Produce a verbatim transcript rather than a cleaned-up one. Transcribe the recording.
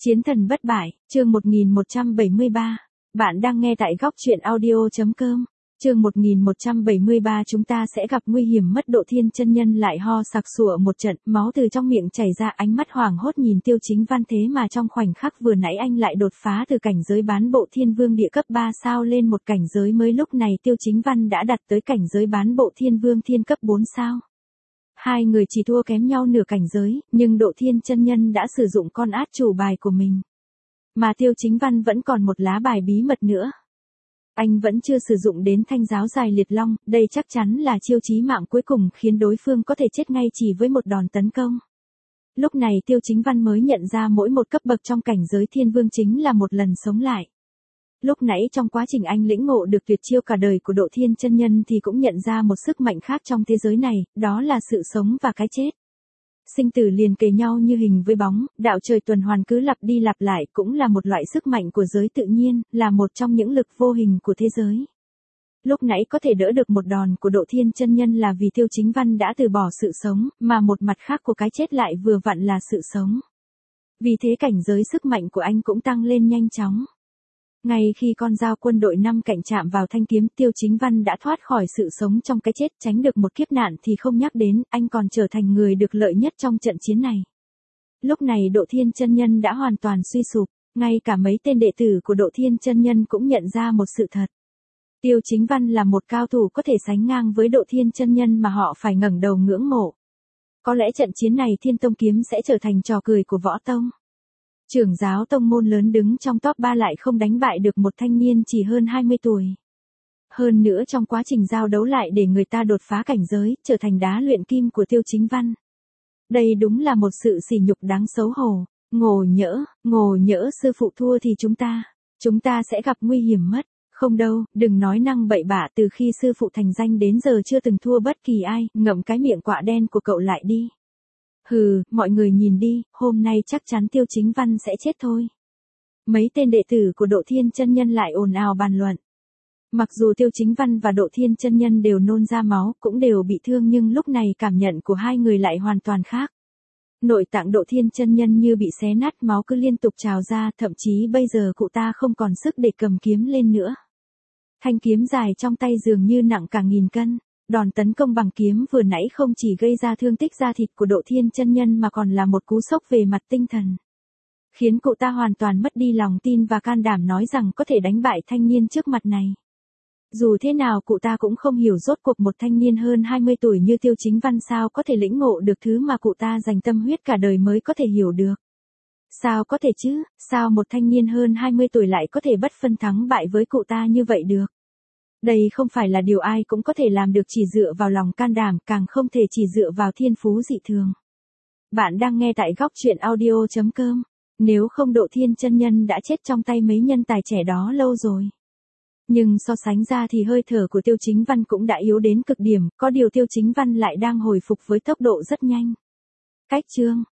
Chiến thần bất bại, chương một nghìn một trăm bảy mươi ba. Bạn đang nghe tại góc truyện audio.com. Chương một nghìn một trăm bảy mươi ba chúng ta sẽ gặp nguy hiểm mất Độ Thiên chân nhân lại ho sặc sụa một trận, máu từ trong miệng chảy ra, ánh mắt hoảng hốt nhìn Tiêu Chính Văn, thế mà trong khoảnh khắc vừa nãy anh lại đột phá từ cảnh giới bán bộ thiên vương địa cấp ba sao lên một cảnh giới mới, lúc này Tiêu Chính Văn đã đạt tới cảnh giới bán bộ thiên vương thiên cấp bốn sao. Hai người chỉ thua kém nhau nửa cảnh giới, nhưng Độ Thiên chân nhân đã sử dụng con át chủ bài của mình. Mà Tiêu Chính Văn vẫn còn một lá bài bí mật nữa. Anh vẫn chưa sử dụng đến thanh giáo dài liệt long, đây chắc chắn là chiêu chí mạng cuối cùng khiến đối phương có thể chết ngay chỉ với một đòn tấn công. Lúc này Tiêu Chính Văn mới nhận ra mỗi một cấp bậc trong cảnh giới thiên vương chính là một lần sống lại. Lúc nãy trong quá trình anh lĩnh ngộ được tuyệt chiêu cả đời của Độ Thiên chân nhân thì cũng nhận ra một sức mạnh khác trong thế giới này, đó là sự sống và cái chết. Sinh tử liền kề nhau như hình với bóng, đạo trời tuần hoàn cứ lặp đi lặp lại, cũng là một loại sức mạnh của giới tự nhiên, là một trong những lực vô hình của thế giới. Lúc nãy có thể đỡ được một đòn của Độ Thiên chân nhân là vì Tiêu Chính Văn đã từ bỏ sự sống, mà một mặt khác của cái chết lại vừa vặn là sự sống. Vì thế cảnh giới sức mạnh của anh cũng tăng lên nhanh chóng. Ngay khi con dao quân đội năm cạnh chạm vào thanh kiếm, Tiêu Chính Văn đã thoát khỏi sự sống trong cái chết, tránh được một kiếp nạn thì không nhắc đến, anh còn trở thành người được lợi nhất trong trận chiến này. Lúc này Độ Thiên chân nhân đã hoàn toàn suy sụp, ngay cả mấy tên đệ tử của Độ Thiên chân nhân cũng nhận ra một sự thật. Tiêu Chính Văn là một cao thủ có thể sánh ngang với Độ Thiên chân nhân mà họ phải ngẩng đầu ngưỡng mộ. Có lẽ trận chiến này Thiên Tông kiếm sẽ trở thành trò cười của võ tông. Trưởng giáo tông môn lớn đứng trong top ba lại không đánh bại được một thanh niên chỉ hơn hai mươi tuổi. Hơn nữa trong quá trình giao đấu lại để người ta đột phá cảnh giới, trở thành đá luyện kim của Tiêu Chính Văn. Đây đúng là một sự sỉ nhục đáng xấu hổ. Ngộ nhỡ, ngộ nhỡ sư phụ thua thì chúng ta, chúng ta sẽ gặp nguy hiểm mất. Không đâu, đừng nói năng bậy bạ, từ khi sư phụ thành danh đến giờ chưa từng thua bất kỳ ai, ngậm cái miệng quạ đen của cậu lại đi. Hừ, mọi người nhìn đi, hôm nay chắc chắn Tiêu Chính Văn sẽ chết thôi. Mấy tên đệ tử của Độ Thiên chân nhân lại ồn ào bàn luận. Mặc dù Tiêu Chính Văn và Độ Thiên chân nhân đều nôn ra máu, cũng đều bị thương, nhưng lúc này cảm nhận của hai người lại hoàn toàn khác. Nội tạng Độ Thiên chân nhân như bị xé nát, máu cứ liên tục trào ra, thậm chí bây giờ cụ ta không còn sức để cầm kiếm lên nữa. Thanh kiếm dài trong tay dường như nặng cả nghìn cân. Đòn tấn công bằng kiếm vừa nãy không chỉ gây ra thương tích da thịt của Độ Thiên chân nhân mà còn là một cú sốc về mặt tinh thần. Khiến cụ ta hoàn toàn mất đi lòng tin và can đảm nói rằng có thể đánh bại thanh niên trước mặt này. Dù thế nào cụ ta cũng không hiểu rốt cuộc một thanh niên hơn hai mươi tuổi như Tiêu Chính Văn sao có thể lĩnh ngộ được thứ mà cụ ta dành tâm huyết cả đời mới có thể hiểu được. Sao có thể chứ, sao một thanh niên hơn hai mươi tuổi lại có thể bất phân thắng bại với cụ ta như vậy được? Đây không phải là điều ai cũng có thể làm được chỉ dựa vào lòng can đảm, càng không thể chỉ dựa vào thiên phú dị thường. Bạn đang nghe tại góc truyện audio.com. Nếu không Độ Thiên chân nhân đã chết trong tay mấy nhân tài trẻ đó lâu rồi. Nhưng so sánh ra thì hơi thở của Tiêu Chính Văn cũng đã yếu đến cực điểm, có điều Tiêu Chính Văn lại đang hồi phục với tốc độ rất nhanh. Cách chương,